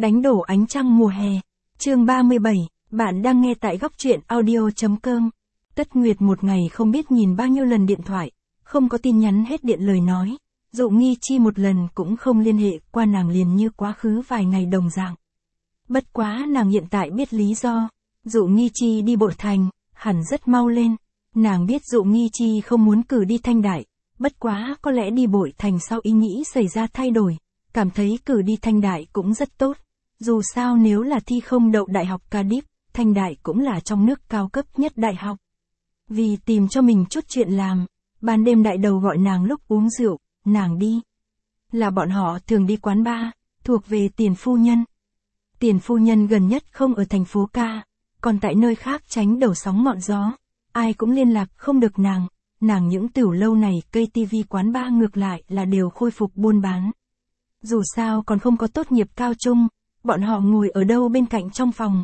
Đánh đổ ánh trăng mùa hè. Chương 37, bạn đang nghe tại góc truyện audio.com. Tất Nguyệt một ngày không biết nhìn bao nhiêu lần điện thoại, không có tin nhắn hết điện lời nói. Dụ Nghi Chi một lần cũng không liên hệ qua nàng liền như quá khứ vài ngày đồng dạng. Bất quá nàng hiện tại biết lý do. Dụ Nghi Chi đi Bội Thành, hẳn rất mau lên. Nàng biết Dụ Nghi Chi không muốn cử đi Thanh Đại, bất quá có lẽ đi Bội Thành sau ý nghĩ xảy ra thay đổi, cảm thấy cử đi Thanh Đại cũng rất tốt. Dù sao nếu là thi không đậu Đại học Cardiff, Thanh Đại cũng là trong nước cao cấp nhất đại học. Vì tìm cho mình chút chuyện làm, ban đêm Đại Đầu gọi nàng lúc uống rượu, nàng đi. Là bọn họ thường đi quán bar, thuộc về Tiền Phu Nhân. Tiền Phu Nhân gần nhất không ở thành phố ca, còn tại nơi khác tránh đầu sóng ngọn gió. Ai cũng liên lạc không được nàng những tửu lâu này cây tivi quán bar ngược lại là đều khôi phục buôn bán. Dù sao còn không có tốt nghiệp cao trung, bọn họ ngồi ở đâu bên cạnh trong phòng,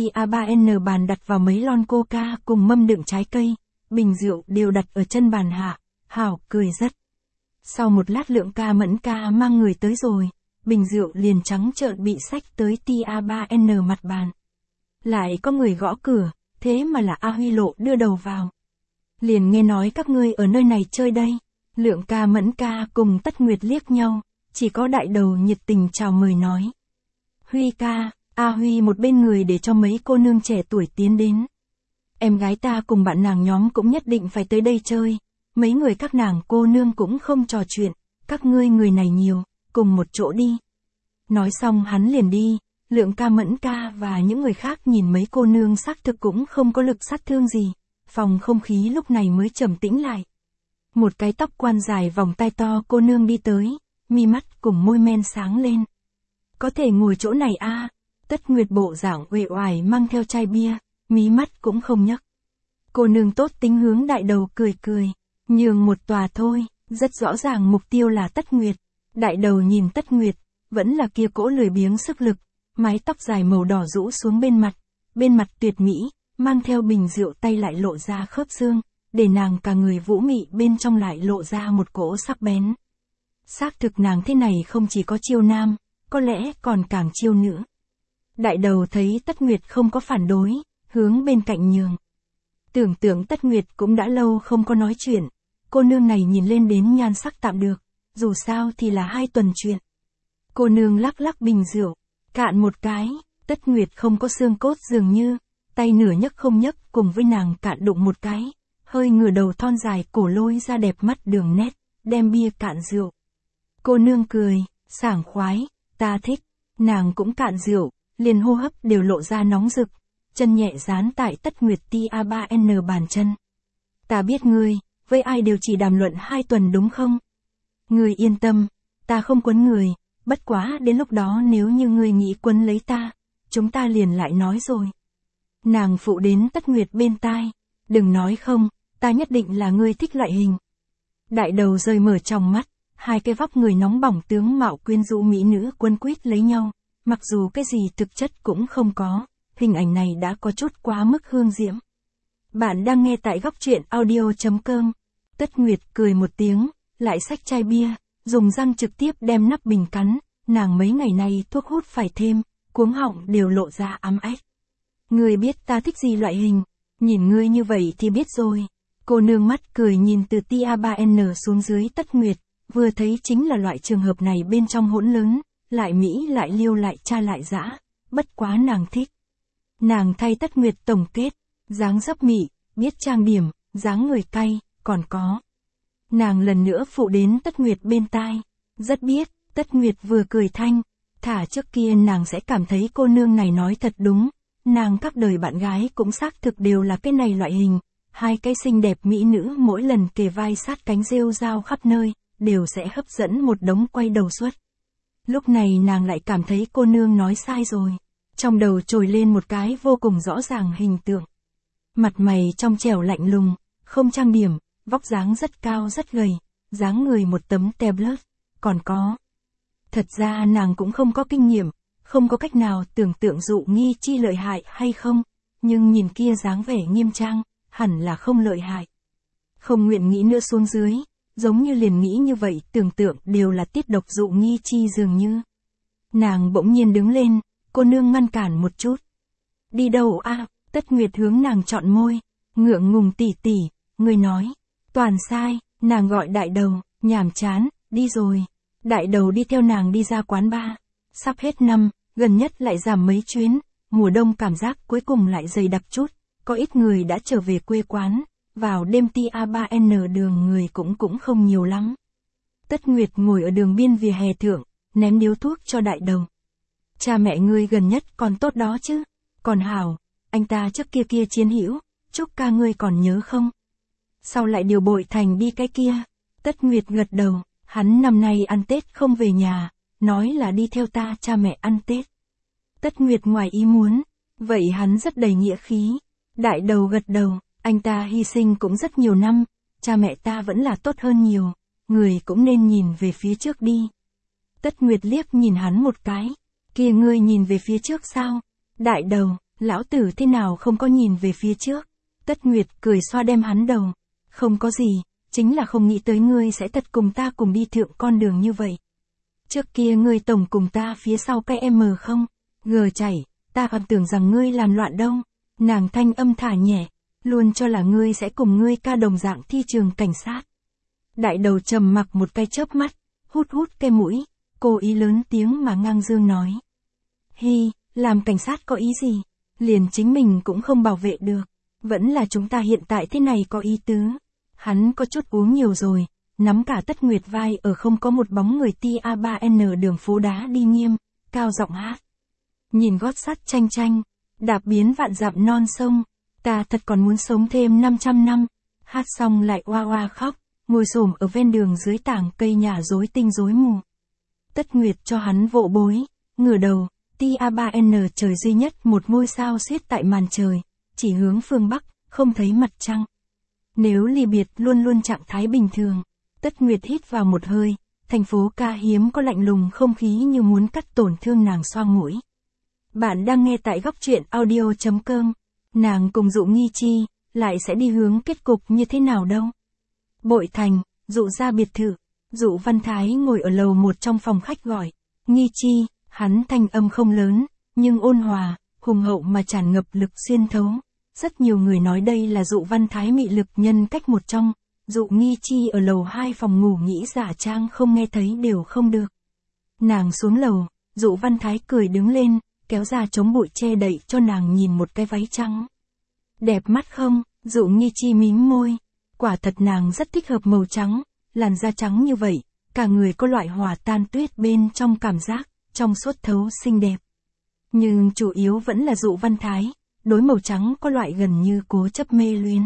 TA3N bàn đặt vào mấy lon coca cùng mâm đựng trái cây, bình rượu đều đặt ở chân bàn hạ, Hảo cười rất. Sau một lát Lượng ca Mẫn ca mang người tới rồi, bình rượu liền trắng trợn bị xách tới TA3N mặt bàn. Lại có người gõ cửa, thế mà là A Huy Lộ đưa đầu vào. Liền nghe nói các ngươi ở nơi này chơi đây. Lượng ca Mẫn ca cùng Tất Nguyệt liếc nhau, chỉ có Đại Đầu nhiệt tình chào mời nói. Huy ca, A Huy một bên người để cho mấy cô nương trẻ tuổi tiến đến. Em gái ta cùng bạn nàng nhóm cũng nhất định phải tới đây chơi, mấy người các nàng cô nương cũng không trò chuyện, các ngươi người này nhiều, cùng một chỗ đi. Nói xong hắn liền đi, Lượng ca Mẫn ca và những người khác nhìn mấy cô nương xác thực cũng không có lực sát thương gì, phòng không khí lúc này mới trầm tĩnh lại. Một cái tóc quan dài vòng tai to cô nương đi tới, mi mắt cùng môi men sáng lên. Có thể ngồi chỗ này a? Tất Nguyệt bộ dạng uể oải mang theo chai bia, mí mắt cũng không nhấc. Cô nương tốt tính hướng Đại Đầu cười cười, nhường một tòa thôi, rất rõ ràng mục tiêu là Tất Nguyệt. Đại Đầu nhìn Tất Nguyệt, vẫn là kia cỗ lười biếng sức lực, mái tóc dài màu đỏ rũ xuống bên mặt tuyệt mỹ, mang theo bình rượu tay lại lộ ra khớp xương, để nàng cả người vũ mị bên trong lại lộ ra một cỗ sắc bén. Xác thực nàng thế này không chỉ có chiêu nam, có lẽ còn càng chiêu nữ. Đại Đầu thấy Tất Nguyệt không có phản đối, hướng bên cạnh nhường. Tưởng tượng Tất Nguyệt cũng đã lâu không có nói chuyện, cô nương này nhìn lên đến nhan sắc tạm được, dù sao thì là 2 tuần chuyện. Cô nương lắc lắc bình rượu, cạn một cái, Tất Nguyệt không có xương cốt dường như, tay nửa nhấc không nhấc cùng với nàng cạn đụng một cái, hơi ngửa đầu thon dài cổ lôi ra đẹp mắt đường nét, đem bia cạn rượu. Cô nương cười, sảng khoái, ta thích, nàng cũng cạn rượu, liền hô hấp đều lộ ra nóng rực, chân nhẹ dán tại Tất Nguyệt TA3N bàn chân. Ta biết ngươi, với ai đều chỉ đàm luận 2 tuần đúng không? Ngươi yên tâm, ta không quấn người, bất quá đến lúc đó nếu như ngươi nghĩ quấn lấy ta, chúng ta liền lại nói rồi. Nàng phụ đến Tất Nguyệt bên tai, đừng nói không, ta nhất định là ngươi thích loại hình. Đại Đầu rơi mở trong mắt, 2 cái vóc người nóng bỏng tướng mạo quyến rũ mỹ nữ quấn quýt lấy nhau, mặc dù cái gì thực chất cũng không có, hình ảnh này đã có chút quá mức hương diễm. Bạn đang nghe tại góc truyện audio.com. Tất Nguyệt cười một tiếng, lại xách chai bia, dùng răng trực tiếp đem nắp bình cắn, nàng mấy ngày nay thuốc hút phải thêm, cuống họng đều lộ ra ám ếch. Ngươi biết ta thích gì loại hình, nhìn ngươi như vậy thì biết rồi. Cô nương mắt cười nhìn từ TA3N xuống dưới Tất Nguyệt, vừa thấy chính là loại trường hợp này bên trong hỗn lớn, lại mỹ lại liêu lại cha lại dã, bất quá nàng thích. Nàng thay Tất Nguyệt tổng kết, dáng dấp mị, biết trang điểm, dáng người cay, còn có. Nàng lần nữa phụ đến Tất Nguyệt bên tai, rất biết, Tất Nguyệt vừa cười thanh, thả trước kia nàng sẽ cảm thấy cô nương này nói thật đúng, nàng các đời bạn gái cũng xác thực đều là cái này loại hình, 2 cái xinh đẹp mỹ nữ mỗi lần kề vai sát cánh rêu rao khắp nơi, đều sẽ hấp dẫn một đống quay đầu suốt. Lúc này nàng lại cảm thấy cô nương nói sai rồi, trong đầu trồi lên một cái vô cùng rõ ràng hình tượng. Mặt mày trong trẻo lạnh lùng, không trang điểm, vóc dáng rất cao rất gầy, dáng người một tấm tablet, còn có. Thật ra nàng cũng không có kinh nghiệm, không có cách nào tưởng tượng Dụ Nghi Chi lợi hại hay không, nhưng nhìn kia dáng vẻ nghiêm trang, hẳn là không lợi hại. Không nguyện nghĩ nữa xuống dưới, giống như liền nghĩ như vậy tưởng tượng đều là tiết độc Dụ Nghi Chi dường như. Nàng bỗng nhiên đứng lên, cô nương ngăn cản một chút. Đi đâu a? Tất Nguyệt hướng nàng chọn môi, ngượng ngùng tỉ tỉ, người nói. Toàn sai, nàng gọi đại đầu, nhảm chán, đi rồi. Đại đầu đi theo nàng đi ra quán bar. Sắp hết năm, gần nhất lại giảm mấy chuyến, mùa đông cảm giác cuối cùng lại dày đặc chút, có ít người đã trở về quê quán, vào đêm TA3N đường người cũng không nhiều lắm. Tất Nguyệt ngồi ở đường biên vỉa hè thượng, ném điếu thuốc cho đại đầu. Cha mẹ ngươi gần nhất còn tốt đó chứ? Còn hảo, anh ta trước kia chiến hữu, Trúc ca ngươi còn nhớ không? Sau lại điều bội thành đi cái kia. Tất Nguyệt gật đầu, hắn năm nay ăn Tết không về nhà, nói là đi theo ta cha mẹ ăn Tết. Tất Nguyệt ngoài ý muốn, vậy hắn rất đầy nghĩa khí. Đại đầu gật đầu, anh ta hy sinh cũng rất nhiều năm, cha mẹ ta vẫn là tốt hơn nhiều, người cũng nên nhìn về phía trước đi. Tất Nguyệt liếc nhìn hắn một cái, kia ngươi nhìn về phía trước sao? Đại đầu, lão tử thế nào không có nhìn về phía trước? Tất Nguyệt cười xoa đem hắn đầu, không có gì, chính là không nghĩ tới ngươi sẽ thật cùng ta cùng đi thượng con đường như vậy. Trước kia ngươi tổng cùng ta phía sau cái em không? Gờ chảy, ta còn tưởng rằng ngươi làm loạn đâu. Nàng thanh âm thả nhẹ, luôn cho là ngươi sẽ cùng ngươi ca đồng dạng thi trường cảnh sát. Đại đầu trầm mặc một cái chớp mắt, hút cái mũi, cố ý lớn tiếng mà ngang dương nói. Hi, làm cảnh sát có ý gì? Liền chính mình cũng không bảo vệ được. Vẫn là chúng ta hiện tại thế này có ý tứ. Hắn có chút uống nhiều rồi, nắm cả Tất Nguyệt vai ở không có một bóng người TA3N đường phố đá đi nghiêm, cao giọng hát. Nhìn gót sắt chanh, đạp biến vạn dặm non sông, ta thật còn muốn sống thêm 500 năm. Hát xong lại oa oa khóc, ngồi xổm ở ven đường dưới tảng cây nhà rối tinh rối mù. Tất Nguyệt cho hắn vỗ bối, ngửa đầu, TA3N trời duy nhất một ngôi sao xiết tại màn trời, chỉ hướng phương Bắc, không thấy mặt trăng. Nếu ly biệt luôn luôn trạng thái bình thường, Tất Nguyệt hít vào một hơi, thành phố ca hiếm có lạnh lùng không khí như muốn cắt tổn thương nàng xoa mũi. Bạn đang nghe tại góc truyện audio.com, nàng cùng Dụ Nghi Chi, lại sẽ đi hướng kết cục như thế nào đâu. Bội Thành, Dụ ra biệt thự, Dụ Văn Thái ngồi ở lầu một trong phòng khách gọi, Nghi Chi, hắn thanh âm không lớn, nhưng ôn hòa, hùng hậu mà tràn ngập lực xuyên thấu. Rất nhiều người nói đây là Dụ Văn Thái mị lực nhân cách một trong, Dụ Nghi Chi ở lầu 2 phòng ngủ nghĩ giả trang không nghe thấy đều không được. Nàng xuống lầu, Dụ Văn Thái cười đứng lên, kéo ra chống bụi che đậy cho nàng nhìn một cái váy trắng. Đẹp mắt không? Dụ Nghi Chi mím môi. Quả thật nàng rất thích hợp màu trắng, làn da trắng như vậy, cả người có loại hòa tan tuyết bên trong cảm giác, trong suốt thấu xinh đẹp. Nhưng chủ yếu vẫn là Dụ Văn Thái, đối màu trắng có loại gần như cố chấp mê luyến.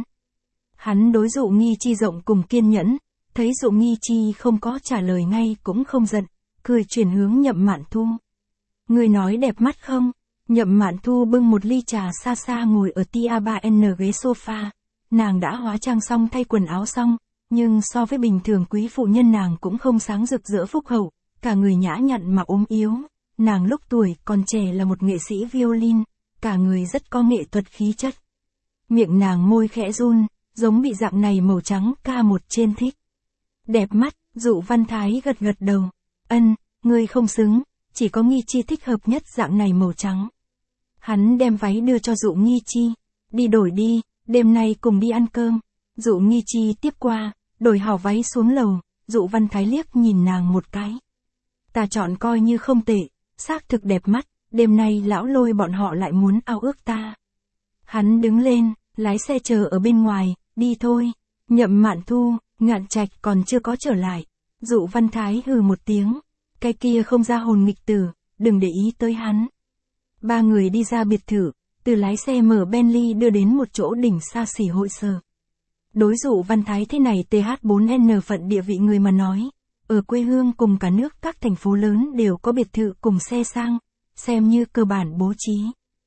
Hắn đối Dụ Nghi Chi rộng cùng kiên nhẫn, thấy Dụ Nghi Chi không có trả lời ngay cũng không giận, cười chuyển hướng Nhậm Mạn Thu. Người nói đẹp mắt không? Nhậm Mạn Thu bưng một ly trà xa xa ngồi ở TA3N ghế sofa. Nàng đã hóa trang xong thay quần áo xong, nhưng so với bình thường quý phụ nhân nàng cũng không sáng rực rỡ phúc hậu, cả người nhã nhặn mà ốm yếu. Nàng lúc tuổi còn trẻ là một nghệ sĩ violin, cả người rất có nghệ thuật khí chất. Miệng nàng môi khẽ run, giống bị dạng này màu trắng ca một trên thích. Đẹp mắt, Dụ Văn Thái gật đầu. Ân, ngươi không xứng, chỉ có Nghi Chi thích hợp nhất dạng này màu trắng. Hắn đem váy đưa cho Dụ Nghi Chi. Đi đổi đi, đêm nay cùng đi ăn cơm. Dụ Nghi Chi tiếp qua, đổi hảo váy xuống lầu, Dụ Văn Thái liếc nhìn nàng một cái. Ta chọn coi như không tệ, xác thực đẹp mắt, đêm nay lão Lôi bọn họ lại muốn ao ước ta. Hắn đứng lên, lái xe chờ ở bên ngoài, đi thôi. Nhậm Mạn Thu, Ngạn Trạch còn chưa có trở lại. Dụ Văn Thái hừ một tiếng, cái kia không ra hồn nghịch tử, đừng để ý tới hắn. Ba người đi ra biệt thự, từ lái xe mở Bentley đưa đến một chỗ đỉnh xa xỉ hội sở. Đối Dụ Văn Thái thế này TH4N phận địa vị người mà nói, ở quê hương cùng cả nước các thành phố lớn đều có biệt thự cùng xe sang, xem như cơ bản bố trí.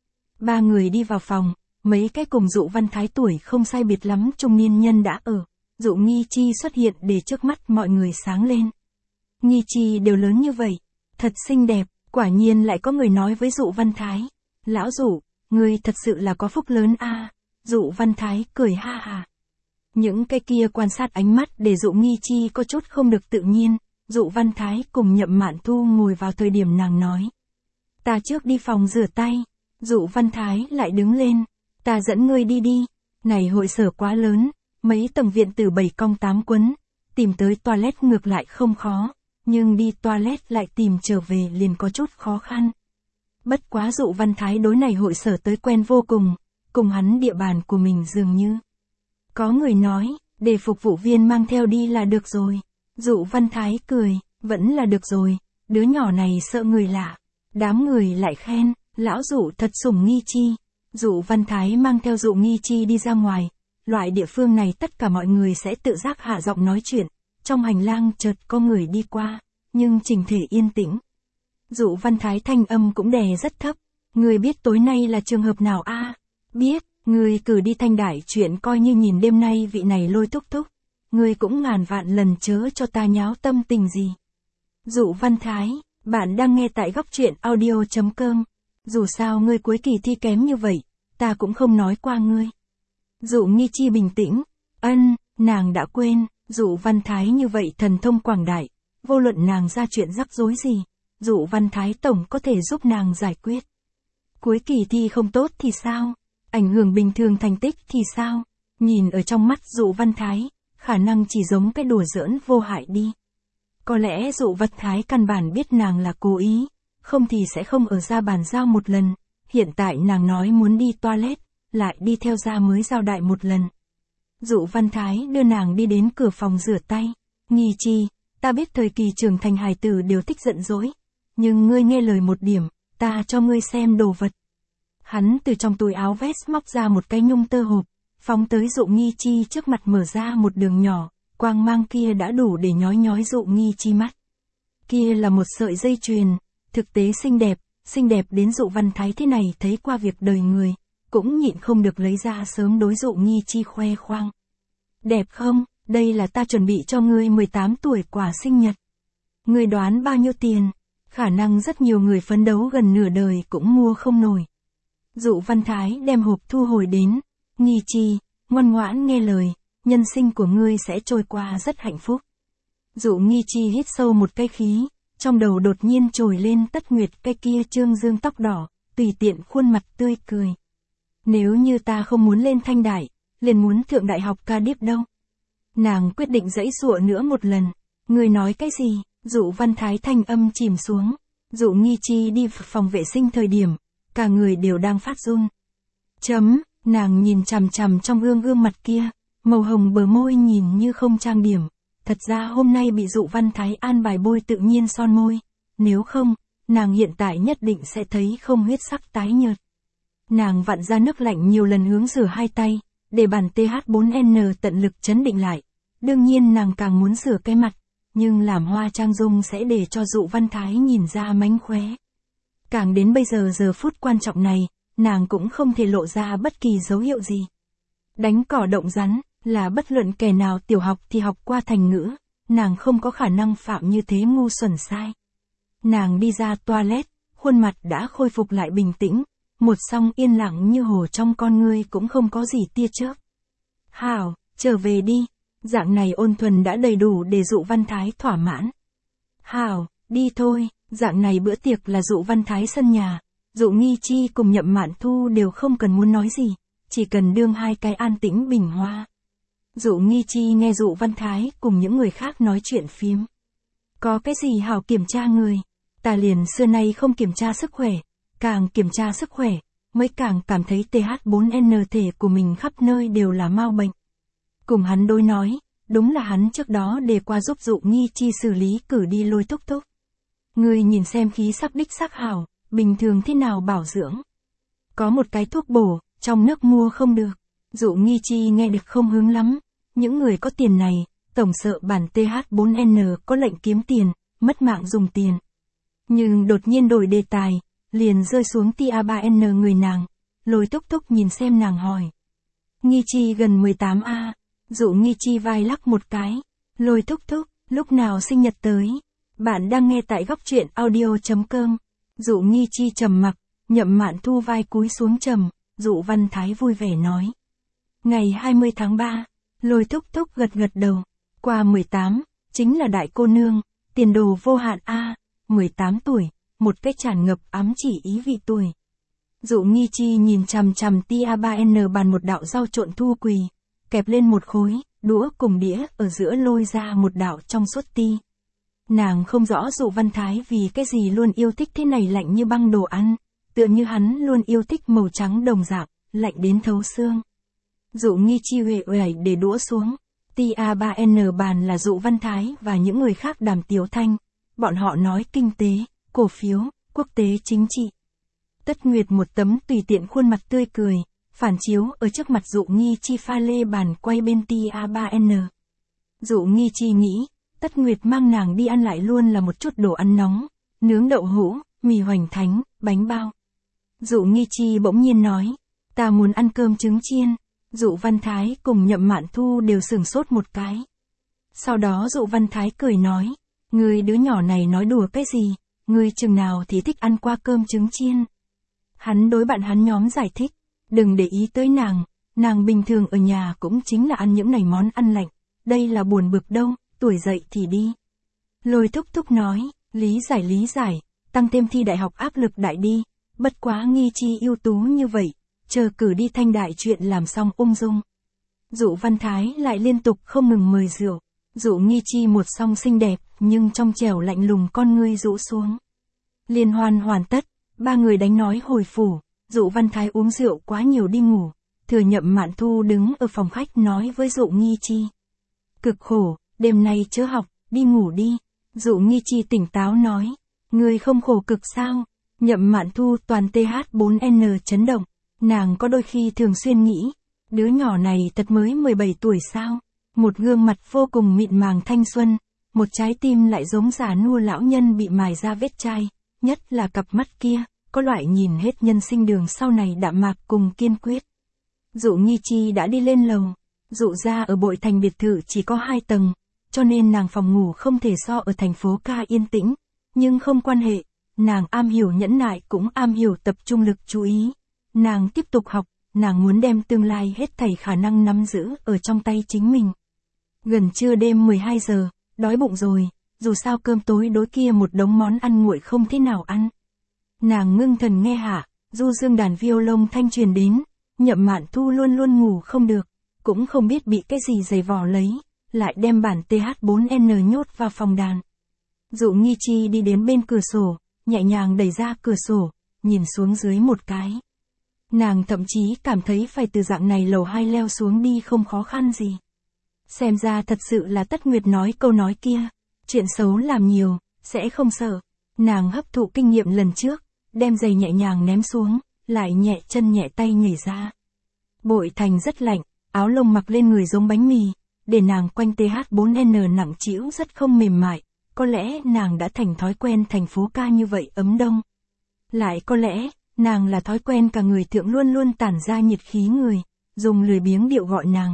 Ba người đi vào phòng, mấy cái cùng Dụ Văn Thái tuổi không sai biệt lắm trung niên nhân đã ở. Dụ Nghi Chi xuất hiện để trước mắt mọi người sáng lên. Nghi Chi đều lớn như vậy, thật xinh đẹp, quả nhiên lại có người nói với Dụ Văn Thái. Lão Dụ, ngươi thật sự là có phúc lớn a. Dụ Văn Thái cười ha ha. Những cái kia quan sát ánh mắt để Dụ Nghi Chi có chút không được tự nhiên, Dụ Văn Thái cùng Nhậm Mạn Thu ngồi vào thời điểm nàng nói. Ta trước đi phòng rửa tay. Dụ Văn Thái lại đứng lên. Ta dẫn ngươi đi đi. Này hội sở quá lớn, mấy tầng viện từ 7 cong 8 quấn. Tìm tới toilet ngược lại không khó, nhưng đi toilet lại tìm trở về liền có chút khó khăn. Bất quá Dụ Văn Thái đối này hội sở tới quen vô cùng hắn địa bàn của mình dường như. Có người nói, để phục vụ viên mang theo đi là được rồi. Dụ Văn Thái cười, vẫn là được rồi, đứa nhỏ này sợ người lạ. Đám người lại khen, lão Dụ thật sủng Nghi Chi. Dụ Văn Thái mang theo Dụ Nghi Chi đi ra ngoài. Loại địa phương này tất cả mọi người sẽ tự giác hạ giọng nói chuyện. Trong hành lang chợt có người đi qua, nhưng chỉnh thể yên tĩnh. Dụ Văn Thái thanh âm cũng đè rất thấp. Người biết tối nay là trường hợp nào a? Biết, người cử đi Thanh Đại chuyện coi như nhìn đêm nay vị này Lôi Thúc Thúc. Người cũng ngàn vạn lần chớ cho ta nháo tâm tình gì. Dụ Văn Thái, bạn đang nghe tại góc truyện audio.com. Dù sao ngươi cuối kỳ thi kém như vậy, ta cũng không nói qua ngươi. Dụ Nghi Chi bình tĩnh. Nàng đã quên. Dụ Văn Thái như vậy thần thông quảng đại, vô luận nàng ra chuyện rắc rối gì, Dụ Văn Thái tổng có thể giúp nàng giải quyết. Cuối kỳ thi không tốt thì sao? Ảnh hưởng bình thường thành tích thì sao? Nhìn ở trong mắt Dụ Văn Thái, khả năng chỉ giống cái đùa giỡn vô hại đi. Có lẽ Dụ Văn Thái căn bản biết nàng là cố ý, không thì sẽ không ở ra bàn giao một lần. Hiện tại nàng nói muốn đi toilet, lại đi theo ra mới giao đại một lần. Dụ Văn Thái đưa nàng đi đến cửa phòng rửa tay. Nghi Chi, ta biết thời kỳ trưởng thành hài tử đều thích giận dỗi. Nhưng ngươi nghe lời một điểm, ta cho ngươi xem đồ vật. Hắn từ trong túi áo vest móc ra một cái nhung tơ hộp, phóng tới Dụ Nghi Chi trước mặt mở ra một đường nhỏ, quang mang kia đã đủ để nhói Dụ Nghi Chi mắt. Kia là một sợi dây chuyền, thực tế xinh đẹp đến Dụ Văn Thái thế này thấy qua việc đời người. Cũng nhịn không được lấy ra sớm đối Dụ Nghi Chi khoe khoang. Đẹp không, đây là ta chuẩn bị cho ngươi 18 tuổi quà sinh nhật. Ngươi đoán bao nhiêu tiền? Khả năng rất nhiều người phấn đấu gần nửa đời cũng mua không nổi. Dụ Văn Thái đem hộp thu hồi đến. Nghi Chi, ngoan ngoãn nghe lời, nhân sinh của ngươi sẽ trôi qua rất hạnh phúc. Dụ Nghi Chi hít sâu một cái khí, trong đầu đột nhiên trồi lên Tất Nguyệt cái kia trương dương tóc đỏ, tùy tiện khuôn mặt tươi cười. Nếu như ta không muốn lên Thanh Đại, liền muốn thượng đại học Cardiff đâu. Nàng quyết định giãy giụa nữa một lần. Ngươi nói cái gì? Dụ Văn Thái thanh âm chìm xuống. Dụ Nghi Chi đi phòng vệ sinh thời điểm, cả người đều đang phát run. Nàng nhìn chằm chằm trong gương mặt kia, màu hồng bờ môi nhìn như không trang điểm. Thật ra hôm nay bị Dụ Văn Thái an bài bôi tự nhiên son môi. Nếu không, nàng hiện tại nhất định sẽ thấy không huyết sắc tái nhợt. Nàng vặn ra nước lạnh nhiều lần hướng rửa hai tay, để bản TH4N tận lực chấn định lại. Đương nhiên nàng càng muốn rửa cái mặt, nhưng làm hoa trang dung sẽ để cho Dụ Văn Thái nhìn ra mánh khóe. Càng đến bây giờ phút quan trọng này, nàng cũng không thể lộ ra bất kỳ dấu hiệu gì. Đánh cỏ động rắn, là bất luận kẻ nào tiểu học thì học qua thành ngữ, nàng không có khả năng phạm như thế ngu xuẩn sai. Nàng đi ra toilet, khuôn mặt đã khôi phục lại bình tĩnh. Một song yên lặng như hồ trong con ngươi cũng không có gì tia chớp. Hảo, trở về đi. Dạng này ôn thuần đã đầy đủ để Dụ Văn Thái thỏa mãn. Hảo, đi thôi. Dạng này bữa tiệc là Dụ Văn Thái sân nhà. Dụ Nghi Chi cùng Nhậm Mạn Thu đều không cần muốn nói gì. Chỉ cần đương hai cái an tĩnh bình hoa. Dụ Nghi Chi nghe Dụ Văn Thái cùng những người khác nói chuyện phiếm. Có cái gì hảo kiểm tra người? Ta liền xưa nay không kiểm tra sức khỏe. Càng kiểm tra sức khỏe, mới càng cảm thấy TH4N thể của mình khắp nơi đều là mau bệnh. Cùng hắn đối nói, đúng là hắn trước đó đề qua giúp Dụ Nghi Chi xử lý cử đi Lôi Thúc Thúc. Người nhìn xem khí sắc đích sắc hảo, bình thường thế nào bảo dưỡng. Có một cái thuốc bổ, trong nước mua không được. Dụ Nghi Chi nghe được không hứng lắm. Những người có tiền này, tổng sợ bản TH4N có lệnh kiếm tiền, mất mạng dùng tiền. Nhưng đột nhiên đổi đề tài. Liền rơi xuống TA3N người nàng. Lôi Thúc Thúc nhìn xem nàng hỏi. Nghi Chi gần 18A. Dụ Nghi Chi vai lắc một cái. Lôi Thúc Thúc, lúc nào sinh nhật tới? Bạn đang nghe tại góc truyện audio.com. Dụ Nghi Chi trầm mặc, Nhậm Mạn Thu vai cúi xuống trầm. Dụ Văn Thái vui vẻ nói. Ngày 20 tháng 3. Lôi Thúc Thúc gật đầu. Qua 18, chính là đại cô nương. tiền đồ vô hạn a, 18 tuổi, một cách tràn ngập ám chỉ ý vị tuổi. Dụ Nghi Chi nhìn chằm chằm tia3n bàn một đạo rau trộn thu quỳ, kẹp lên một khối, đũa cùng đĩa ở giữa lôi ra một đạo trong suốt ti. Nàng không rõ Dụ Văn Thái vì cái gì luôn yêu thích thế này lạnh như băng đồ ăn, tựa như hắn luôn yêu thích màu trắng đồng dạng, lạnh đến thấu xương. Dụ Nghi Chi uể uể để đũa xuống. tia3n bàn là Dụ Văn Thái và những người khác đàm tiếu thanh, bọn họ nói kinh tế, cổ phiếu, quốc tế chính trị. Tất Nguyệt một tấm tùy tiện khuôn mặt tươi cười, phản chiếu ở trước mặt Dụ Nghi Chi pha lê bàn quay bên tia3n. Dụ Nghi Chi nghĩ, Tất Nguyệt mang nàng đi ăn lại luôn là một chút đồ ăn nóng, nướng đậu hũ, mì hoành thánh, bánh bao. Dụ Nghi Chi bỗng nhiên nói, ta muốn ăn cơm trứng chiên. Dụ Văn Thái cùng Nhậm Mạn Thu đều sửng sốt một cái. Sau đó Dụ Văn Thái cười nói, ngươi đứa nhỏ này nói đùa cái gì, ngươi chừng nào thì thích ăn qua cơm trứng chiên. Hắn đối bạn hắn nhóm giải thích, đừng để ý tới nàng bình thường ở nhà cũng chính là ăn những này món ăn lạnh, đây là buồn bực đâu, tuổi dậy thì đi. Lôi Thúc Thúc nói, lý giải, tăng thêm thi đại học áp lực đại đi, bất quá Nghi Chi ưu tú như vậy, chờ cử đi Thanh Đại chuyện làm xong ung dung. Dụ Văn Thái lại liên tục không ngừng mời rượu, Dụ Nghi Chi một song xinh đẹp, nhưng trong trẻo lạnh lùng con ngươi rũ xuống. Liên hoan hoàn tất, ba người đánh nói hồi phủ, Dụ Văn Thái uống rượu quá nhiều đi ngủ, thừa Nhậm Mạn Thu đứng ở phòng khách nói với Dụ Nghi Chi. Cực khổ, đêm nay chớ học, đi ngủ đi. Dụ Nghi Chi tỉnh táo nói, ngươi không khổ cực sao? Nhậm Mạn Thu toàn TH4N chấn động, nàng có đôi khi thường xuyên nghĩ, đứa nhỏ này thật mới 17 tuổi sao? Một gương mặt vô cùng mịn màng thanh xuân, một trái tim lại giống già nua lão nhân bị mài ra vết chai, nhất là cặp mắt kia, có loại nhìn hết nhân sinh đường sau này đạm mạc cùng kiên quyết. Dụ Nghi Chi đã đi lên lầu, Dụ gia ở Bội Thành biệt thự chỉ có 2 tầng, cho nên nàng phòng ngủ không thể so ở thành phố ca yên tĩnh, nhưng không quan hệ, nàng am hiểu nhẫn nại cũng am hiểu tập trung lực chú ý. Nàng tiếp tục học, nàng muốn đem tương lai hết thảy khả năng nắm giữ ở trong tay chính mình. Gần trưa đêm 12 giờ, đói bụng rồi, dù sao cơm tối đối kia một đống món ăn nguội không thế nào ăn. Nàng ngưng thần nghe hạ, du dương đàn violon thanh truyền đến, Nhậm Mạn Thu luôn luôn ngủ không được, cũng không biết bị cái gì giày vò lấy, lại đem bản TH4N nhốt vào phòng đàn. Dụ Nghi Chi đi đến bên cửa sổ, nhẹ nhàng đẩy ra cửa sổ, nhìn xuống dưới một cái. Nàng thậm chí cảm thấy phải từ dạng này lầu 2 leo xuống đi không khó khăn gì. Xem ra thật sự là Tất Nguyệt nói câu nói kia, chuyện xấu làm nhiều, sẽ không sợ. Nàng hấp thụ kinh nghiệm lần trước, đem giày nhẹ nhàng ném xuống, lại nhẹ chân nhẹ tay nhảy ra. Bội Thành rất lạnh, áo lông mặc lên người giống bánh mì, để nàng quanh TH4N nặng trĩu rất không mềm mại, có lẽ nàng đã thành thói quen thành phố ca như vậy ấm đông. Lại có lẽ, nàng là thói quen cả người thượng luôn luôn tản ra nhiệt khí người, dùng lười biếng điệu gọi nàng.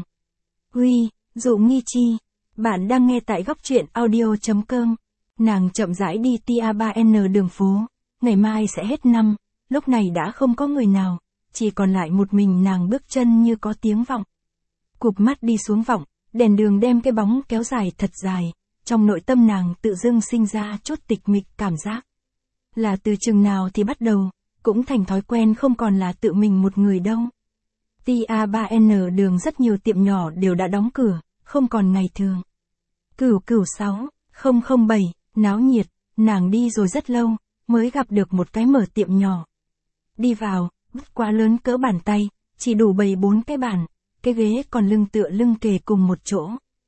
Uy, Dụ Nghi Chi, bạn đang nghe tại góc truyện audio.com. Nàng chậm rãi đi tia3n đường phố, ngày mai sẽ hết năm, lúc này đã không có người nào, chỉ còn lại một mình nàng bước chân như có tiếng vọng. Cụp mắt đi xuống vọng, đèn đường đem cái bóng kéo dài thật dài, trong nội tâm nàng tự dưng sinh ra chút tịch mịch cảm giác. Là từ chừng nào thì bắt đầu, cũng thành thói quen không còn là tự mình một người đâu. tia3n đường rất nhiều tiệm nhỏ đều đã đóng cửa, không còn ngày thường. Cửu 6007, náo nhiệt, nàng đi rồi rất lâu, mới gặp được một cái mở tiệm nhỏ. Đi vào, bất quá lớn cỡ bàn tay, chỉ đủ bày 4 cái bàn, cái ghế còn lưng tựa lưng kề cùng một chỗ.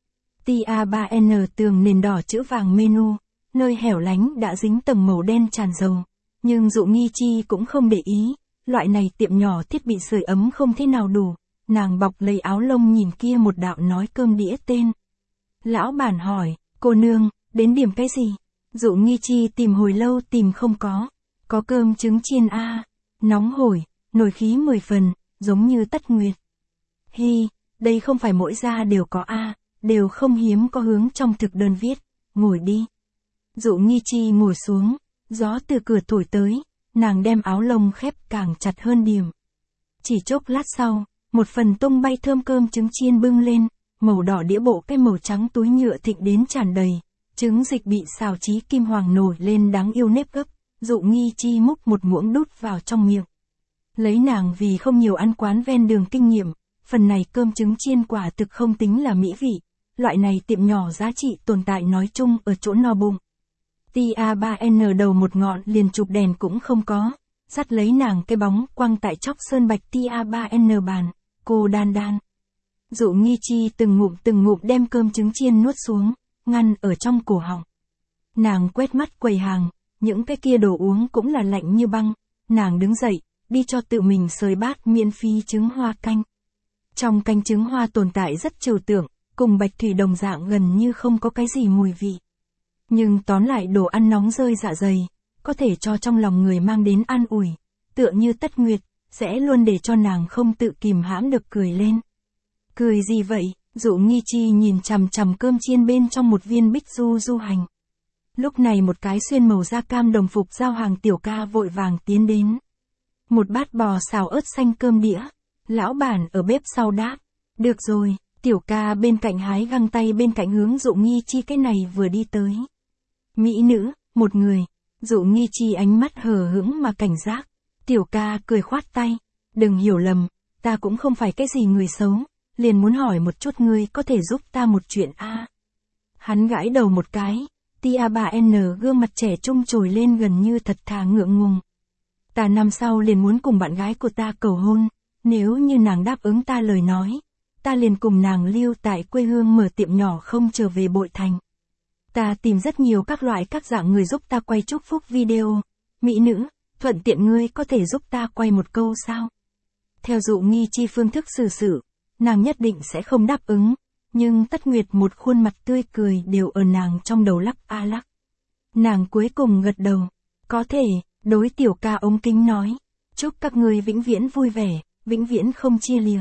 tia3n tường nền đỏ chữ vàng menu, nơi hẻo lánh đã dính tầng màu đen tràn dầu, nhưng Dụ Nghi Chi cũng không để ý, loại này tiệm nhỏ thiết bị sưởi ấm không thế nào đủ, nàng bọc lấy áo lông nhìn kia một đạo nói cơm đĩa tên. Lão bản hỏi, cô nương, đến điểm cái gì? Dụ Nghi Chi tìm hồi lâu tìm không có cơm trứng chiên a, nóng hổi, nồi khí 10 phần, giống như Tất Nguyệt. Hi, đây không phải mỗi gia đều có a, đều không hiếm có hướng trong thực đơn viết, ngồi đi. Dụ Nghi Chi ngồi xuống, gió từ cửa thổi tới, nàng đem áo lông khép càng chặt hơn điểm. Chỉ chốc lát sau, một phần tung bay thơm cơm trứng chiên bưng lên, màu đỏ đĩa bộ cái màu trắng túi nhựa thịnh đến tràn đầy, Trứng dịch bị xào chí kim hoàng nổi lên đáng yêu nếp gấp, Dụ Nghi Chi múc một muỗng đút vào trong miệng. Lấy nàng vì không nhiều ăn quán ven đường kinh nghiệm, phần này cơm trứng chiên quả thực không tính là mỹ vị, loại này tiệm nhỏ giá trị tồn tại nói chung ở chỗ no bụng. Tia 3N đầu một ngọn liền chụp đèn cũng không có, dắt lấy nàng cái bóng quăng tại chóc sơn bạch Tia 3N bàn, cô đan đan. Dụ Nghi Chi từng ngụm đem cơm trứng chiên nuốt xuống, ngăn ở trong cổ họng. Nàng quét mắt quầy hàng, những cái kia đồ uống cũng là lạnh như băng, nàng đứng dậy, đi cho tự mình xới bát miễn phí trứng hoa canh. Trong canh trứng hoa tồn tại rất trừu tượng, cùng bạch thủy đồng dạng gần như không có cái gì mùi vị. Nhưng tóm lại đồ ăn nóng rơi dạ dày, có thể cho trong lòng người mang đến an ủi, tựa như Tất Nguyệt, sẽ luôn để cho nàng không tự kìm hãm được cười lên. Cười gì vậy? Dụ Nghi Chi nhìn chằm chằm cơm chiên bên trong một viên bích du hành. Lúc này một cái xuyên màu da cam đồng phục giao hàng tiểu ca vội vàng tiến đến. Một bát bò xào ớt xanh cơm đĩa. Lão bản ở bếp sau đáp. Được rồi, tiểu ca bên cạnh hái găng tay bên cạnh hướng Dụ Nghi Chi cái này vừa đi tới. Mỹ nữ, một người. Dụ Nghi Chi ánh mắt hờ hững mà cảnh giác. Tiểu ca cười khoát tay. Đừng hiểu lầm, ta cũng không phải cái gì người xấu. Liền muốn hỏi một chút ngươi có thể giúp ta một chuyện a? Hắn gãi đầu một cái. Tia 3N gương mặt trẻ trung trồi lên gần như thật thà ngượng ngùng. Ta năm sau liền muốn cùng bạn gái của ta cầu hôn, nếu như nàng đáp ứng ta lời nói, ta liền cùng nàng lưu tại quê hương mở tiệm nhỏ không trở về Bội Thành. Ta tìm rất nhiều các dạng người giúp ta quay chúc phúc video. Mỹ nữ, thuận tiện ngươi có thể giúp ta quay một câu sao? Theo Dụ Nghi Chi phương thức xử sự, nàng nhất định sẽ không đáp ứng. Nhưng Tất Nguyệt một khuôn mặt tươi cười đều ở nàng trong đầu lắc a lắc. Nàng cuối cùng gật đầu. Có thể, đối tiểu ca ống kính nói. Chúc các ngươi vĩnh viễn vui vẻ, vĩnh viễn không chia lìa.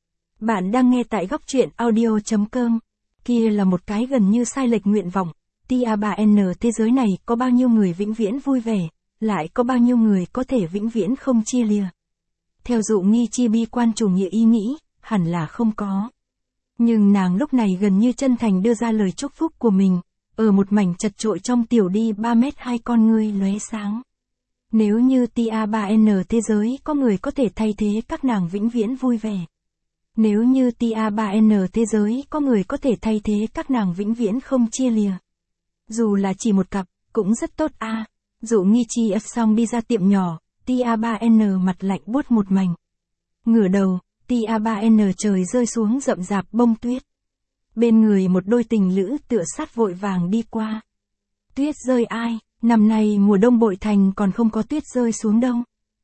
Bạn đang nghe tại góc truyện audio.com. Kia là một cái gần như sai lệch nguyện vọng. Tia 3N thế giới này có bao nhiêu người vĩnh viễn vui vẻ, lại có bao nhiêu người có thể vĩnh viễn không chia lìa. Theo Dụ Nghi Chi bi quan chủ nghĩa ý nghĩ, hẳn là không có. Nhưng nàng lúc này gần như chân thành đưa ra lời chúc phúc của mình, ở một mảnh chật trội trong tiểu đi 3 mét hai con ngươi lóe sáng. Nếu như Tia 3N thế giới có người có thể thay thế các nàng vĩnh viễn vui vẻ. Nếu như Tia 3N thế giới có người có thể thay thế các nàng vĩnh viễn không chia lìa. Dù là chỉ một cặp, cũng rất tốt a. Dụ Nghi Chi ấp xong đi ra tiệm nhỏ, Tia 3N mặt lạnh buốt một mảnh. Ngửa đầu. Tia 3N trời rơi xuống rậm rạp bông tuyết. Bên người một đôi tình lữ tựa sát vội vàng đi qua. Tuyết rơi ai, năm nay mùa đông Bội Thành còn không có tuyết rơi xuống đâu.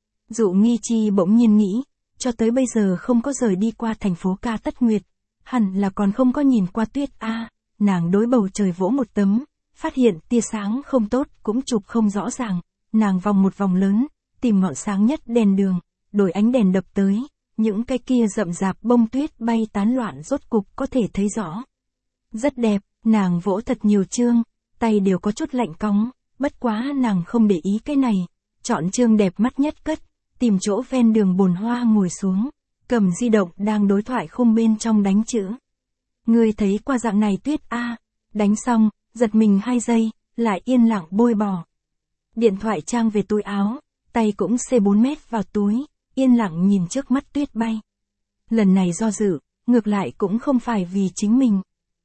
Dụ Nghi Chi bỗng nhiên nghĩ, cho tới bây giờ không có rời đi qua thành phố ca Tất Nguyệt, hẳn là còn không có nhìn qua tuyết a. Nàng đối bầu trời vỗ một tấm, phát hiện tia sáng không tốt cũng chụp không rõ ràng, nàng vòng một vòng lớn, tìm ngọn sáng nhất đèn đường, đổi ánh đèn đập tới. Những cái kia rậm rạp bông tuyết bay tán loạn rốt cục có thể thấy rõ. Rất đẹp, nàng vỗ thật nhiều chương, tay đều có chút lạnh cóng, bất quá nàng không để ý cái này, chọn chương đẹp mắt nhất cất, tìm chỗ ven đường bồn hoa ngồi xuống, cầm di động đang đối thoại khung bên trong đánh chữ. Ngươi thấy qua dạng này tuyết a? Đánh xong, giật mình 2 giây, lại yên lặng bôi bỏ. Điện thoại trang về túi áo, tay cũng C4 mét vào túi. Yên lặng nhìn trước mắt tuyết bay. Lần này do dự, ngược lại cũng không phải vì chính mình.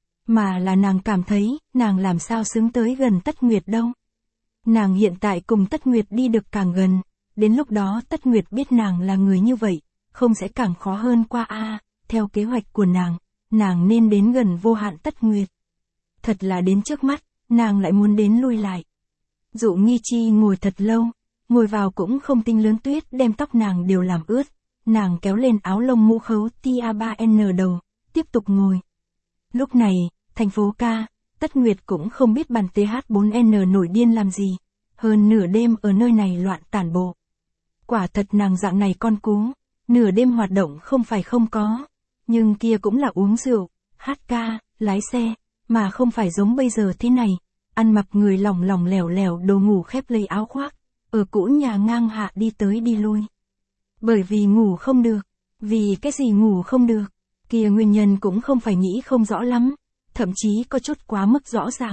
Mà là nàng cảm thấy, nàng làm sao xứng tới gần Tất Nguyệt đâu. Nàng hiện tại cùng Tất Nguyệt đi được càng gần, đến lúc đó Tất Nguyệt biết nàng là người như vậy, không sẽ càng khó hơn qua a. Theo kế hoạch của nàng nên đến gần vô hạn Tất Nguyệt. Thật là đến trước mắt, nàng lại muốn đến lui lại. Dụ Nghi Chi ngồi thật lâu. Ngồi vào cũng không tinh lớn tuyết đem tóc nàng đều làm ướt, nàng kéo lên áo lông mũ khấu Tia 3N đầu, tiếp tục ngồi. Lúc này, thành phố ca, Tất Nguyệt cũng không biết bàn TH4N nổi điên làm gì, hơn nửa đêm ở nơi này loạn tản bộ. Quả thật nàng dạng này con cú, nửa đêm hoạt động không phải không có, nhưng kia cũng là uống rượu, hát ca, lái xe, mà không phải giống bây giờ thế này, ăn mặc người lỏng lỏng lẻo lẻo đồ ngủ khép lấy áo khoác. Ở cũ nhà ngang hạ đi tới đi lui. Bởi vì ngủ không được. Vì cái gì ngủ không được? Kia nguyên nhân cũng không phải nghĩ không rõ lắm. Thậm chí có chút quá mức rõ ràng.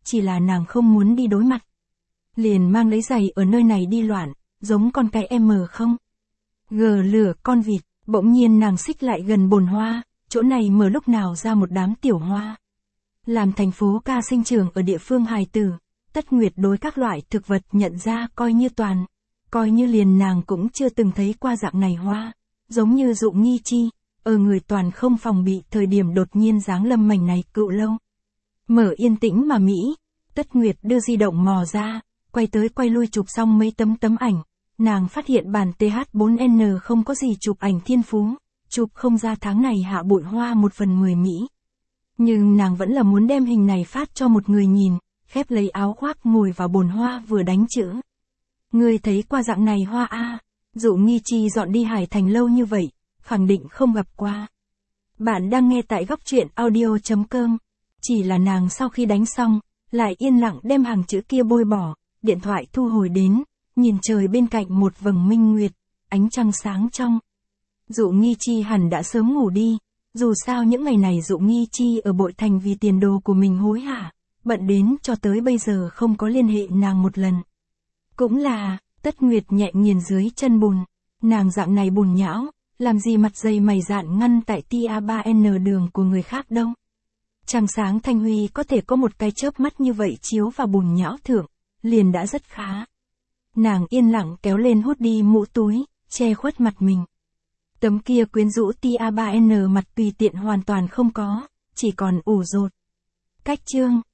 chỉ là nàng không muốn đi đối mặt. Liền mang lấy giày ở nơi này đi loạn, giống con cái em mờ không? Gờ lửa con vịt, bỗng nhiên nàng xích lại gần bồn hoa, chỗ này mở lúc nào ra một đám tiểu hoa. Làm thành phố ca sinh trưởng ở địa phương hài tử, Tất Nguyệt đối các loại thực vật nhận ra coi như liền nàng cũng chưa từng thấy qua dạng này hoa, giống như Dụ Nghi Chi, ở người toàn không phòng bị thời điểm đột nhiên giáng lâm mảnh này cựu lâu. Mở yên tĩnh mà Mỹ, Tất Nguyệt đưa di động mò ra, quay tới quay lui chụp xong mấy tấm ảnh, nàng phát hiện bản TH4N không có gì chụp ảnh thiên phú, chụp không ra tháng này hạ bụi hoa 1/10 Mỹ. Nhưng nàng vẫn là muốn đem hình này phát cho một người nhìn, khép lấy áo khoác ngồi vào bồn hoa vừa đánh chữ. Ngươi thấy qua dạng này hoa a? Dụ Nghi Chi dọn đi Hải Thành lâu như vậy, khẳng định không gặp qua. Bạn đang nghe tại góc truyện audio.com. Chỉ là nàng sau khi đánh xong, lại yên lặng đem hàng chữ kia bôi bỏ, điện thoại thu hồi đến, nhìn trời bên cạnh một vầng minh nguyệt, ánh trăng sáng trong. Dụ Nghi Chi hẳn đã sớm ngủ đi, dù sao những ngày này Dụ Nghi Chi ở Bội Thành vì tiền đồ của mình hối hả, bận đến cho tới bây giờ không có liên hệ nàng một lần. Cũng là, Tất Nguyệt nhẹ nghiền dưới chân bùn, nàng dạng này bùn nhão, làm gì mặt dày mày dạn ngăn tại TA3N đường của người khác đâu. Trăng sáng thanh huy có thể có một cái chớp mắt như vậy chiếu vào bùn nhão thượng, liền đã rất khá. Nàng yên lặng kéo lên hút đi mũ túi, che khuất mặt mình. Tấm kia quyến rũ TA3N mặt tùy tiện hoàn toàn không có, chỉ còn ủ rột. Cách chương